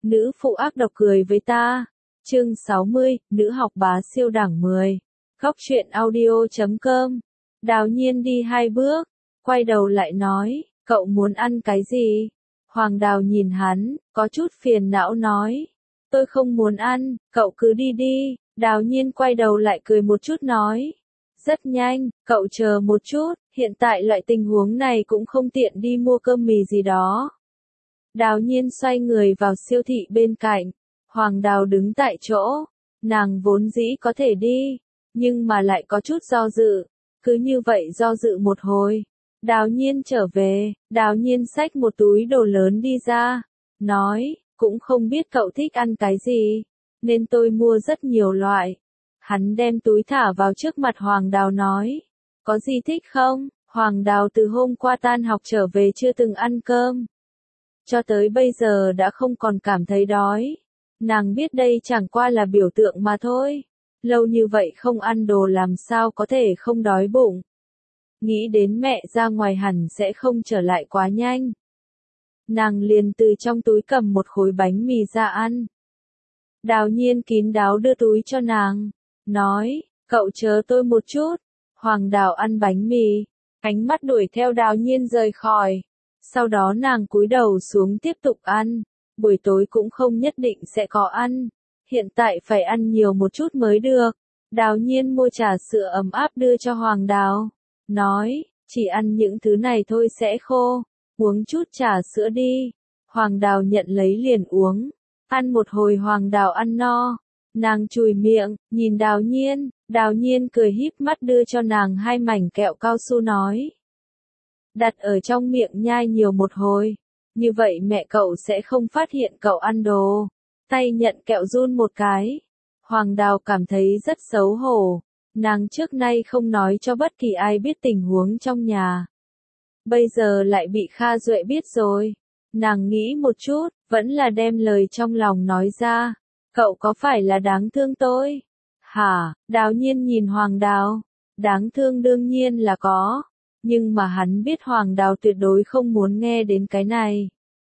nữ phụ ác độc cười với ta. Chương 60, nữ học bá siêu đẳng 10. Góc truyện audio.com. Đào Nhiên đi 2 bước, quay đầu lại nói, cậu muốn ăn cái gì? Hoàng Đào nhìn hắn, có chút phiền não nói, tôi không muốn ăn, cậu cứ đi đi. Đào Nhiên quay đầu lại cười một chút nói, rất nhanh, cậu chờ một chút, hiện tại loại tình huống này cũng không tiện đi mua cơm mì gì đó. Đào Nhiên xoay người vào siêu thị bên cạnh, Hoàng Đào đứng tại chỗ, nàng vốn dĩ có thể đi, nhưng mà lại có chút do dự, cứ như vậy do dự một hồi. Đào Nhiên trở về, Đào Nhiên xách một túi đồ lớn đi ra, nói, cũng không biết cậu thích ăn cái gì, nên tôi mua rất nhiều loại. Hắn đem túi thả vào trước mặt Hoàng Đào nói, có gì thích không? Hoàng Đào từ hôm qua tan học trở về chưa từng ăn cơm. Cho tới bây giờ đã không còn cảm thấy đói. Nàng biết đây chẳng qua là biểu tượng mà thôi. Lâu như vậy không ăn đồ làm sao có thể không đói bụng. Nghĩ đến mẹ ra ngoài hẳn sẽ không trở lại quá nhanh. Nàng liền từ trong túi cầm một khối bánh mì ra ăn. Đào Nhiên kín đáo đưa túi cho nàng, nói, cậu chờ tôi một chút. Hoàng Đào ăn bánh mì, ánh mắt đuổi theo Đào Nhiên rời khỏi. Sau đó nàng cúi đầu xuống tiếp tục ăn, buổi tối cũng không nhất định sẽ có ăn, hiện tại phải ăn nhiều một chút mới được. Đào Nhiên mua trà sữa ấm áp đưa cho Hoàng Đào, nói, chỉ ăn những thứ này thôi sẽ khô, uống chút trà sữa đi. Hoàng Đào nhận lấy liền uống, ăn một hồi Hoàng Đào ăn no, nàng chùi miệng, nhìn Đào Nhiên cười híp mắt đưa cho nàng 2 mảnh kẹo cao su nói, đặt ở trong miệng nhai nhiều một hồi, như vậy mẹ cậu sẽ không phát hiện cậu ăn đồ. Tay nhận kẹo run một cái. Hoàng Đào cảm thấy rất xấu hổ, nàng trước nay không nói cho bất kỳ ai biết tình huống trong nhà. Bây giờ lại bị Kha Duệ biết rồi. Nàng nghĩ một chút, vẫn là đem lời trong lòng nói ra. Cậu có phải là đáng thương tôi? Hả? Đào Nhiên nhìn Hoàng Đào. Đáng thương đương nhiên là có. Nhưng mà hắn biết Hoàng Đào tuyệt đối không muốn nghe đến cái này.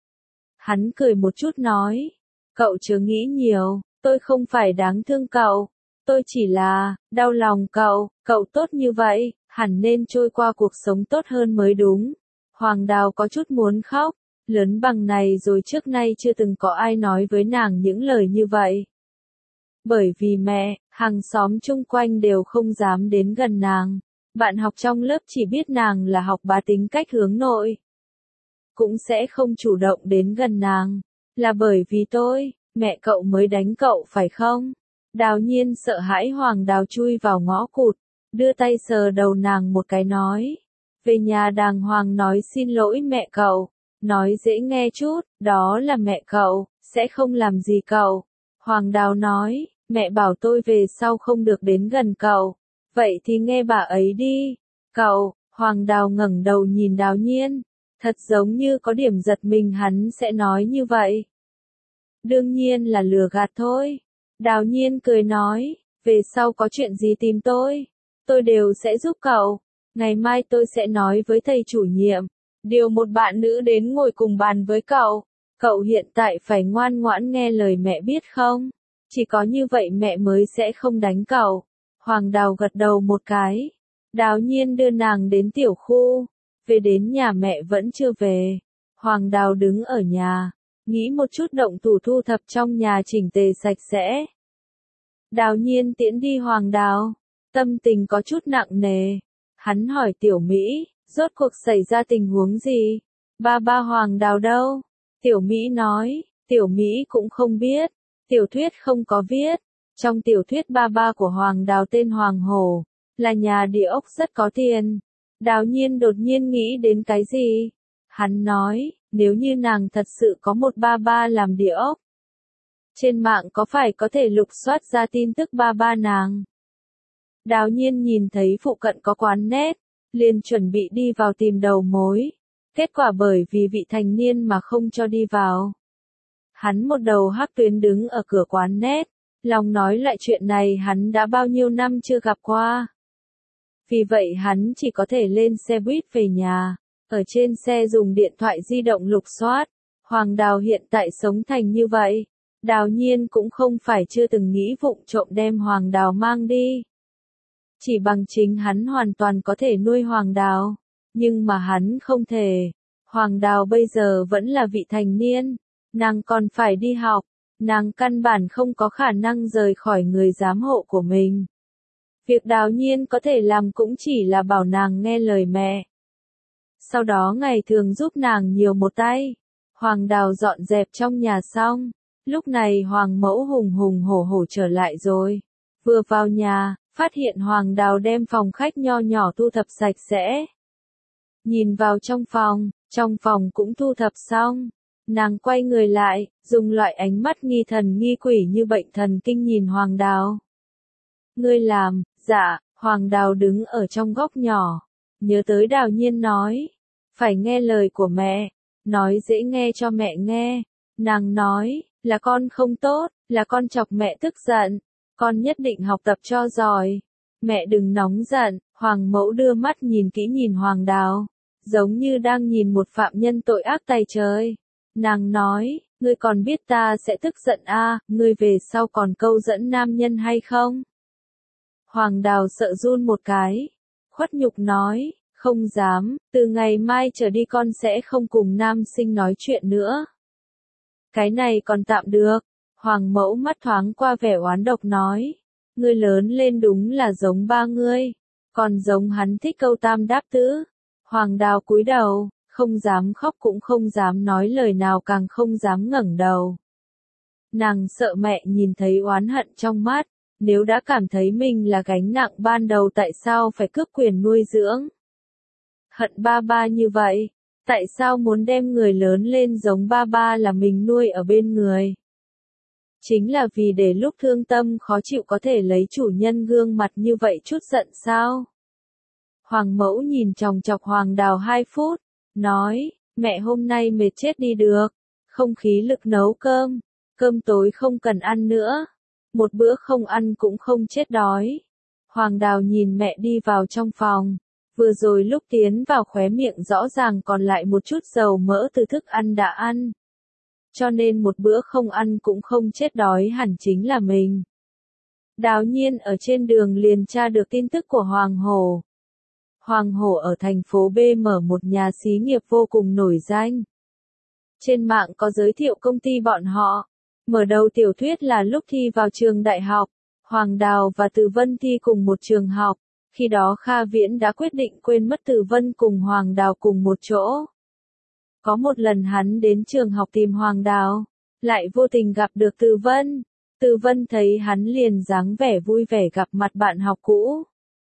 Hắn cười một chút nói, cậu chớ nghĩ nhiều, tôi không phải đáng thương cậu, tôi chỉ là, đau lòng cậu tốt như vậy, hẳn nên trôi qua cuộc sống tốt hơn mới đúng. Hoàng Đào có chút muốn khóc, lớn bằng này rồi trước nay chưa từng có ai nói với nàng những lời như vậy. Bởi vì mẹ, hàng xóm chung quanh đều không dám đến gần nàng. Bạn học trong lớp chỉ biết nàng là học bá tính cách hướng nội. Cũng sẽ không chủ động đến gần nàng. Là bởi vì tôi, mẹ cậu mới đánh cậu phải không? Đào Nhiên sợ hãi Hoàng Đào chui vào ngõ cụt, đưa tay sờ đầu nàng một cái nói. Về nhà đàng hoàng nói xin lỗi mẹ cậu, nói dễ nghe chút, đó là mẹ cậu, sẽ không làm gì cậu. Hoàng Đào nói, mẹ bảo tôi về sau không được đến gần cậu. Vậy thì nghe bà ấy đi. Cậu, Hoàng Đào ngẩng đầu nhìn Đào Nhiên, thật giống như có điểm giật mình hắn sẽ nói như vậy. Đương nhiên là lừa gạt thôi. Đào Nhiên cười nói, về sau có chuyện gì tìm tôi đều sẽ giúp cậu. Ngày mai tôi sẽ nói với thầy chủ nhiệm, điều một bạn nữ đến ngồi cùng bàn với cậu. Cậu hiện tại phải ngoan ngoãn nghe lời mẹ biết không? Chỉ có như vậy mẹ mới sẽ không đánh cậu. Hoàng Đào gật đầu một cái. Đào Nhiên đưa nàng đến tiểu khu. Về đến nhà mẹ vẫn chưa về. Hoàng Đào đứng ở nhà, nghĩ một chút động thủ thu thập trong nhà chỉnh tề sạch sẽ. Đào Nhiên tiễn đi Hoàng Đào, tâm tình có chút nặng nề. Hắn hỏi Tiểu Mỹ, rốt cuộc xảy ra tình huống gì? Ba Hoàng Đào đâu? Tiểu Mỹ nói, Tiểu Mỹ cũng không biết, tiểu thuyết không có viết. Trong tiểu thuyết ba của Hoàng Đào tên Hoàng Hổ, là nhà địa ốc rất có tiền. Đào Nhiên đột nhiên nghĩ đến cái gì? Hắn nói, nếu như nàng thật sự có một ba làm địa ốc. Trên mạng có phải có thể lục soát ra tin tức ba nàng? Đào Nhiên nhìn thấy phụ cận có quán net, liền chuẩn bị đi vào tìm đầu mối. Kết quả bởi vì vị thành niên mà không cho đi vào. Hắn một đầu hắc tuyến đứng ở cửa quán net, lòng nói lại chuyện này hắn đã bao nhiêu năm chưa gặp qua. Vì vậy hắn chỉ có thể lên xe buýt về nhà, ở trên xe dùng điện thoại di động lục soát. Hoàng Đào hiện tại sống thành như vậy, Đào Nhiên cũng không phải chưa từng nghĩ vụng trộm đem Hoàng Đào mang đi. Chỉ bằng chính hắn hoàn toàn có thể nuôi Hoàng Đào, nhưng mà hắn không thể. Hoàng Đào bây giờ vẫn là vị thành niên, nàng còn phải đi học, nàng căn bản không có khả năng rời khỏi người giám hộ của mình. Việc Đào Nhiên có thể làm cũng chỉ là bảo nàng nghe lời mẹ. Sau đó ngày thường giúp nàng nhiều một tay. Hoàng Đào dọn dẹp trong nhà xong, lúc này Hoàng mẫu hùng hùng hổ hổ trở lại rồi. Vừa vào nhà, phát hiện Hoàng Đào đem phòng khách nho nhỏ thu thập sạch sẽ. Nhìn vào trong phòng cũng thu thập xong. Nàng quay người lại, dùng loại ánh mắt nghi thần nghi quỷ như bệnh thần kinh nhìn Hoàng Đào. Ngươi làm, dạ, Hoàng Đào đứng ở trong góc nhỏ, nhớ tới Đào Nhiên nói, phải nghe lời của mẹ, nói dễ nghe cho mẹ nghe. Nàng nói, là con không tốt, là con chọc mẹ tức giận, con nhất định học tập cho giỏi. Mẹ đừng nóng giận, Hoàng mẫu đưa mắt nhìn kỹ nhìn Hoàng Đào, giống như đang nhìn một phạm nhân tội ác tày trời. Nàng nói, ngươi còn biết ta sẽ tức giận à, ngươi về sau còn câu dẫn nam nhân hay không? Hoàng Đào sợ run một cái, khuất nhục nói, không dám, từ ngày mai trở đi con sẽ không cùng nam sinh nói chuyện nữa. Cái này còn tạm được, Hoàng mẫu mắt thoáng qua vẻ oán độc nói, ngươi lớn lên đúng là giống ba ngươi, còn giống hắn thích câu tam đáp tứ. Hoàng Đào cúi đầu, không dám khóc cũng không dám nói lời nào càng không dám ngẩng đầu. Nàng sợ mẹ nhìn thấy oán hận trong mắt, nếu đã cảm thấy mình là gánh nặng ban đầu tại sao phải cướp quyền nuôi dưỡng. Hận ba ba như vậy, tại sao muốn đem người lớn lên giống ba ba là mình nuôi ở bên người? Chính là vì để lúc thương tâm khó chịu có thể lấy chủ nhân gương mặt như vậy chút giận sao? Hoàng mẫu nhìn chòng chọc Hoàng Đào 2 phút, nói, mẹ hôm nay mệt chết đi được, không khí lực nấu cơm, cơm tối không cần ăn nữa, một bữa không ăn cũng không chết đói. Hoàng Đào nhìn mẹ đi vào trong phòng, vừa rồi lúc tiến vào khóe miệng rõ ràng còn lại một chút dầu mỡ từ thức ăn đã ăn. Cho nên một bữa không ăn cũng không chết đói hẳn chính là mình. Đào Nhiên ở trên đường liền tra được tin tức của Hoàng Hổ. Hoàng Hổ ở thành phố B mở một nhà xí nghiệp vô cùng nổi danh. Trên mạng có giới thiệu công ty bọn họ. Mở đầu tiểu thuyết là lúc thi vào trường đại học, Hoàng Đào và Từ Vân thi cùng một trường học. Khi đó Kha Viễn đã quyết định quên mất Từ Vân cùng Hoàng Đào cùng một chỗ. Có một lần hắn đến trường học tìm Hoàng Đào, lại vô tình gặp được Từ Vân. Từ Vân thấy hắn liền dáng vẻ vui vẻ gặp mặt bạn học cũ.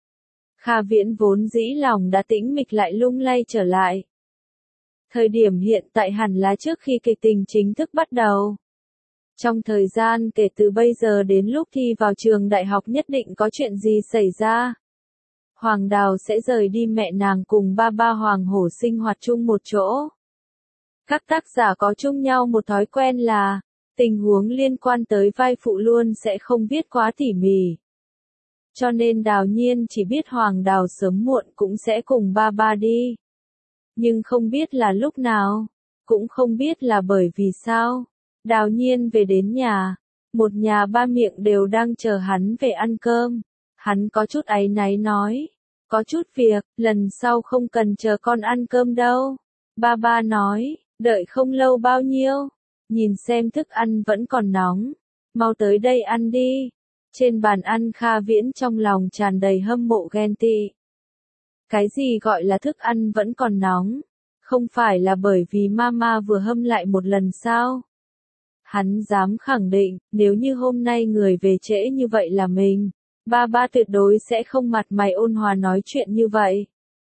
Kha Viễn vốn dĩ lòng đã tĩnh mịch lại lung lay trở lại. Thời điểm hiện tại hẳn là trước khi kịch tình chính thức bắt đầu. Trong thời gian kể từ bây giờ đến lúc thi vào trường đại học nhất định có chuyện gì xảy ra. Hoàng Đào sẽ rời đi mẹ nàng cùng ba ba Hoàng Hổ sinh hoạt chung một chỗ. Các tác giả có chung nhau một thói quen là, tình huống liên quan tới vai phụ luôn sẽ không viết quá tỉ mỉ. Cho nên Đào Nhiên chỉ biết Hoàng Đào sớm muộn cũng sẽ cùng ba ba đi. Nhưng không biết là lúc nào, cũng không biết là bởi vì sao. Đào Nhiên về đến nhà, một nhà ba miệng đều đang chờ hắn về ăn cơm. Hắn có chút áy náy nói, có chút việc, lần sau không cần chờ con ăn cơm đâu. Ba ba nói, đợi không lâu bao nhiêu, nhìn xem thức ăn vẫn còn nóng, mau tới đây ăn đi. Trên bàn ăn Kha Viễn trong lòng tràn đầy hâm mộ ghen tị. Cái gì gọi là thức ăn vẫn còn nóng? Không phải là bởi vì mama vừa hâm lại một lần sao? Hắn dám khẳng định, nếu như hôm nay người về trễ như vậy là mình, ba ba tuyệt đối sẽ không mặt mày ôn hòa nói chuyện như vậy.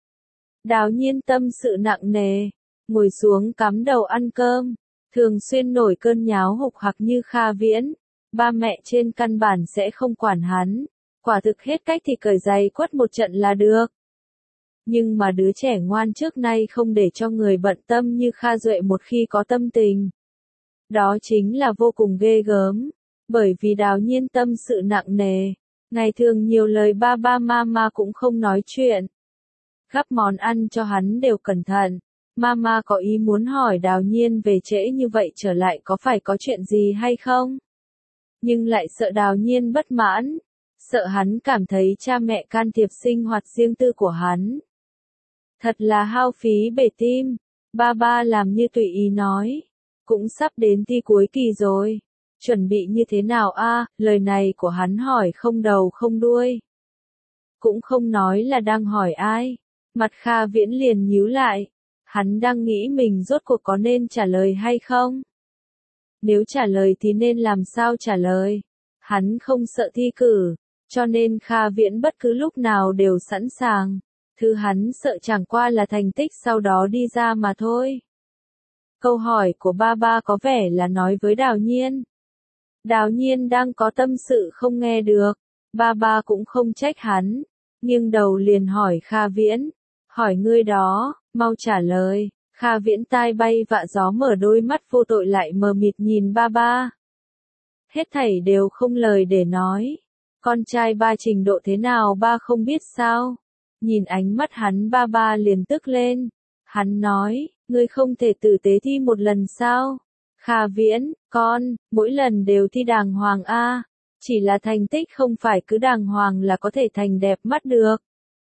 Đào Nhiên tâm sự nặng nề, ngồi xuống cắm đầu ăn cơm, thường xuyên nổi cơn nháo hục hặc như Kha Viễn. Ba mẹ trên căn bản sẽ không quản hắn, quả thực hết cách thì cởi giày quất một trận là được. Nhưng mà đứa trẻ ngoan trước nay không để cho người bận tâm như Kha Duệ một khi có tâm tình. Đó chính là vô cùng ghê gớm, bởi vì Đào Nhiên tâm sự nặng nề, ngày thường nhiều lời ba ba mama cũng không nói chuyện. Gắp món ăn cho hắn đều cẩn thận, Mama có ý muốn hỏi Đào Nhiên về trễ như vậy trở lại có phải có chuyện gì hay không? Nhưng lại sợ Đào Nhiên bất mãn, sợ hắn cảm thấy cha mẹ can thiệp sinh hoạt riêng tư của hắn. Thật là hao phí bể tim, ba làm như tùy ý nói. Cũng sắp đến thi cuối kỳ rồi. Chuẩn bị như thế nào a? Lời này của hắn hỏi không đầu không đuôi. Cũng không nói là đang hỏi ai. Mặt Kha Viễn liền nhíu lại. Hắn đang nghĩ mình rốt cuộc có nên trả lời hay không? Nếu trả lời thì nên làm sao trả lời? Hắn không sợ thi cử, cho nên Kha Viễn bất cứ lúc nào đều sẵn sàng. Thứ hắn sợ chẳng qua là thành tích sau đó đi ra mà thôi. Câu hỏi của ba có vẻ là nói với Đào Nhiên. Đào Nhiên đang có tâm sự không nghe được. Ba cũng không trách hắn. Nghiêng đầu liền hỏi Kha Viễn. Hỏi ngươi đó, mau trả lời. Kha Viễn tai bay vạ gió mở đôi mắt vô tội lại mờ mịt nhìn ba. Hết thảy đều không lời để nói. Con trai ba trình độ thế nào ba không biết sao? Nhìn ánh mắt hắn ba liền tức lên. Hắn nói, ngươi không thể tử tế thi một lần sao? Kha Viễn, con, mỗi lần đều thi đàng hoàng a, chỉ là thành tích không phải cứ đàng hoàng là có thể thành đẹp mắt được.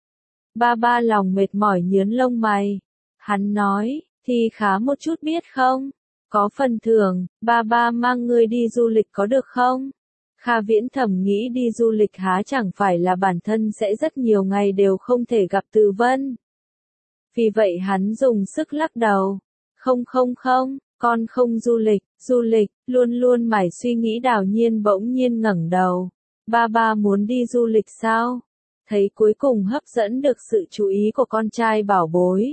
Ba lòng mệt mỏi nhớn lông mày. Hắn nói, thi khá một chút biết không? Có phần thưởng, ba mang ngươi đi du lịch có được không? Kha Viễn thầm nghĩ đi du lịch há chẳng phải là bản thân sẽ rất nhiều ngày đều không thể gặp Từ Vân. Vì vậy hắn dùng sức lắc đầu. Không, con không du lịch, luôn luôn mải suy nghĩ Đào Nhiên bỗng nhiên ngẩng đầu. Ba muốn đi du lịch sao? Thấy cuối cùng hấp dẫn được sự chú ý của con trai bảo bối.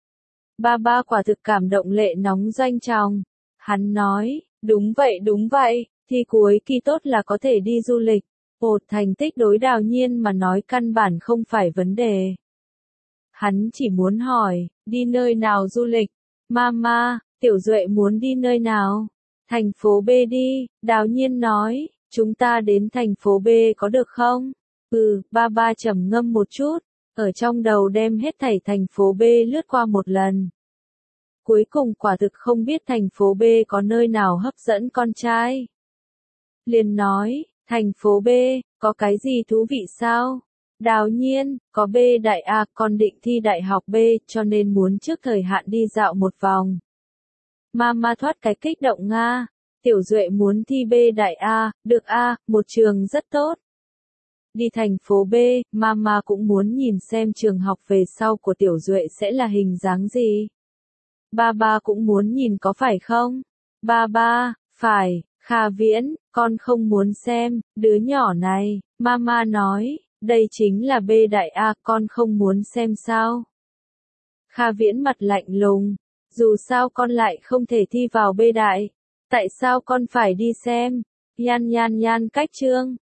Ba quả thực cảm động lệ nóng doanh tròng. Hắn nói, đúng vậy, thi cuối kỳ tốt là có thể đi du lịch. Thành tích đối Đào Nhiên mà nói căn bản không phải vấn đề. Hắn chỉ muốn hỏi, đi nơi nào du lịch? Mama, Tiểu Duệ muốn đi nơi nào? Thành phố B đi, Đào Nhiên nói, chúng ta đến thành phố B có được không? Ba trầm ngâm một chút, ở trong đầu đem hết thảy thành phố B lướt qua một lần. Cuối cùng quả thực không biết thành phố B có nơi nào hấp dẫn con trai. Liền nói, thành phố B, có cái gì thú vị sao? Đào Nhiên, có B đại A, con định thi đại học B, cho nên muốn trước thời hạn đi dạo một vòng. Mama thoát cái kích động Nga. Tiểu Duệ muốn thi B đại A, được A, một trường rất tốt. Đi thành phố B, Mama cũng muốn nhìn xem trường học về sau của Tiểu Duệ sẽ là hình dáng gì. Ba cũng muốn nhìn có phải không? Ba, phải, Kha Viễn, con không muốn xem, đứa nhỏ này, Mama nói, đây chính là B đại A, con không muốn xem sao? Kha Viễn mặt lạnh lùng, dù sao con lại không thể thi vào B đại, tại sao con phải đi xem? Nhan cách chương.